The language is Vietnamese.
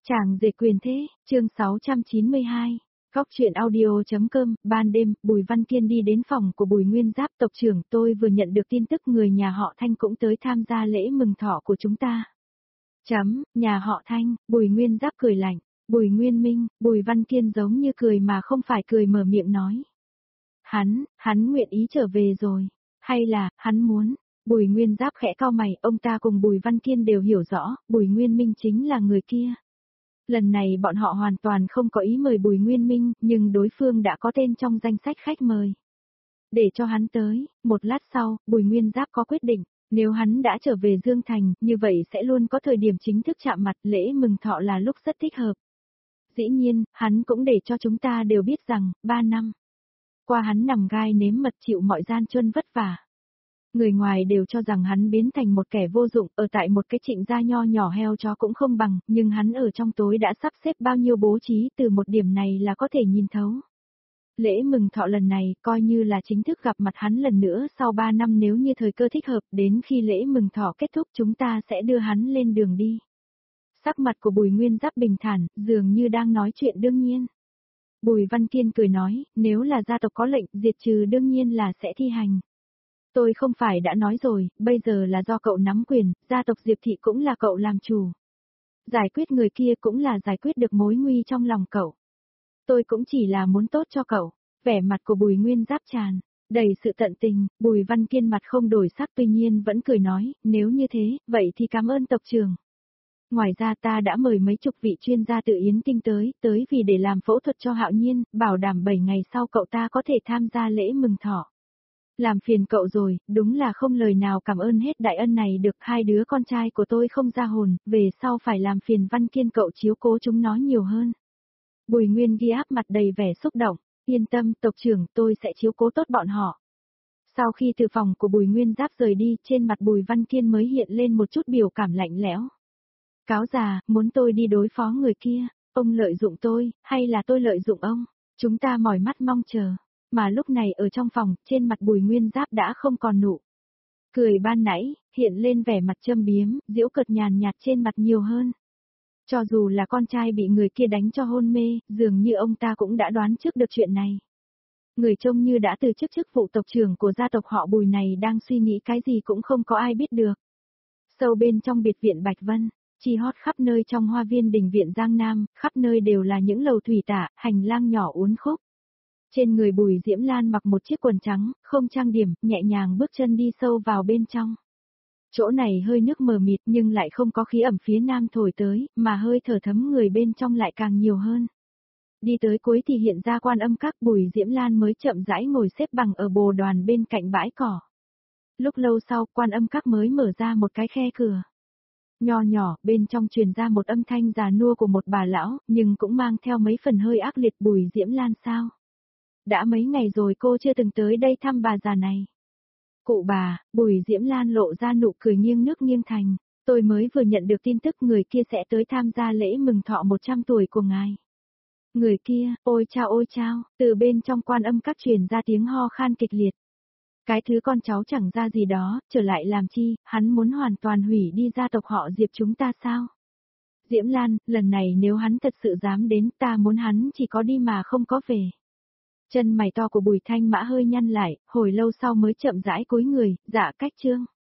Chàng rể quyền thế, chương 692. Góc truyện audio.com, ban đêm, Bùi Văn Kiên đi đến phòng của Bùi Nguyên Giáp tộc trưởng, tôi vừa nhận được tin tức người nhà họ Thanh cũng tới tham gia lễ mừng thọ của chúng ta. Nhà họ Thanh, Bùi Nguyên Giáp cười lạnh, Bùi Nguyên Minh, Bùi Văn Kiên giống như cười mà không phải cười mở miệng nói. Hắn nguyện ý trở về rồi, hay là, hắn muốn. Bùi Nguyên Giáp khẽ cau mày, ông ta cùng Bùi Văn Kiên đều hiểu rõ, Bùi Nguyên Minh chính là người kia. Lần này bọn họ hoàn toàn không có ý mời Bùi Nguyên Minh, nhưng đối phương đã có tên trong danh sách khách mời. Để cho hắn tới, một lát sau, Bùi Nguyên Giáp có quyết định, nếu hắn đã trở về Dương Thành, như vậy sẽ luôn có thời điểm chính thức chạm mặt, lễ mừng thọ là lúc rất thích hợp. Dĩ nhiên, hắn cũng để cho chúng ta đều biết rằng, 3 năm qua hắn nằm gai nếm mật chịu mọi gian truân vất vả. Người ngoài đều cho rằng hắn biến thành một kẻ vô dụng, ở tại một cái Trịnh gia nho nhỏ heo chó cũng không bằng, nhưng hắn ở trong tối đã sắp xếp bao nhiêu bố trí, từ một điểm này là có thể nhìn thấu. Lễ mừng thọ lần này coi như là chính thức gặp mặt hắn lần nữa sau 3 năm, nếu như thời cơ thích hợp, đến khi lễ mừng thọ kết thúc chúng ta sẽ đưa hắn lên đường đi. Sắc mặt của Bùi Nguyên Giáp bình thản, dường như đang nói chuyện đương nhiên. Bùi Văn Kiên cười nói, nếu là gia tộc có lệnh diệt trừ đương nhiên là sẽ thi hành. Tôi không phải đã nói rồi, bây giờ là do cậu nắm quyền, gia tộc Diệp Thị cũng là cậu làm chủ. Giải quyết người kia cũng là giải quyết được mối nguy trong lòng cậu. Tôi cũng chỉ là muốn tốt cho cậu. Vẻ mặt của Bùi Nguyên Giáp tràn đầy sự tận tình, Bùi Văn Kiên mặt không đổi sắc tuy nhiên vẫn cười nói, nếu như thế, vậy thì cảm ơn tộc trưởng. Ngoài ra ta đã mời mấy chục vị chuyên gia từ Yến Kinh tới vì để làm phẫu thuật cho Hạo Nhiên, bảo đảm 7 ngày sau cậu ta có thể tham gia lễ mừng thọ. Làm phiền cậu rồi, đúng là không lời nào cảm ơn hết đại ân này được, hai đứa con trai của tôi không ra hồn, về sau phải làm phiền Văn Kiên cậu chiếu cố chúng nó nhiều hơn. Bùi Nguyên ghi áp mặt đầy vẻ xúc động, yên tâm tộc trưởng, tôi sẽ chiếu cố tốt bọn họ. Sau khi từ phòng của Bùi Nguyên Giáp rời đi, trên mặt Bùi Văn Kiên mới hiện lên một chút biểu cảm lạnh lẽo. Cáo già, muốn tôi đi đối phó người kia, ông lợi dụng tôi, hay là tôi lợi dụng ông? Chúng ta mỏi mắt mong chờ. Mà lúc này ở trong phòng, trên mặt Bùi Nguyên Giáp đã không còn nụ cười ban nãy, hiện lên vẻ mặt châm biếm, giễu cợt nhàn nhạt trên mặt nhiều hơn. Cho dù là con trai bị người kia đánh cho hôn mê, dường như ông ta cũng đã đoán trước được chuyện này. Người trông như đã từ chức chức vụ tộc trưởng của gia tộc họ Bùi này đang suy nghĩ cái gì cũng không có ai biết được. Sâu bên trong biệt viện Bạch Vân, chi hót khắp nơi trong hoa viên đình viện Giang Nam, khắp nơi đều là những lầu thủy tạ, hành lang nhỏ uốn khúc. Trên người Bùi Diễm Lan mặc một chiếc quần trắng, không trang điểm, nhẹ nhàng bước chân đi sâu vào bên trong. Chỗ này hơi nước mờ mịt nhưng lại không có khí ẩm phía nam thổi tới, mà hơi thở thấm người bên trong lại càng nhiều hơn. Đi tới cuối thì hiện ra Quan Âm Các, Bùi Diễm Lan mới chậm rãi ngồi xếp bằng ở bồ đoàn bên cạnh bãi cỏ. Lúc lâu sau, Quan Âm Các mới mở ra một cái khe cửa. Nho nhỏ, bên trong truyền ra một âm thanh già nua của một bà lão, nhưng cũng mang theo mấy phần hơi ác liệt. Bùi Diễm Lan sao? Đã mấy ngày rồi cô chưa từng tới đây thăm bà già này. Cụ bà, Bùi Diễm Lan lộ ra nụ cười nghiêng nước nghiêng thành, tôi mới vừa nhận được tin tức người kia sẽ tới tham gia lễ mừng thọ 100 tuổi của ngài. Người kia, ôi chao, từ bên trong Quan Âm Các truyền ra tiếng ho khan kịch liệt. Cái thứ con cháu chẳng ra gì đó, trở lại làm chi, hắn muốn hoàn toàn hủy đi gia tộc họ Diệp chúng ta sao? Diễm Lan, lần này nếu hắn thật sự dám đến, ta muốn hắn chỉ có đi mà không có về. Chân mày to của Bùi Thanh Mã hơi nhăn lại, hồi lâu sau mới chậm rãi cúi người, dạ cách trương.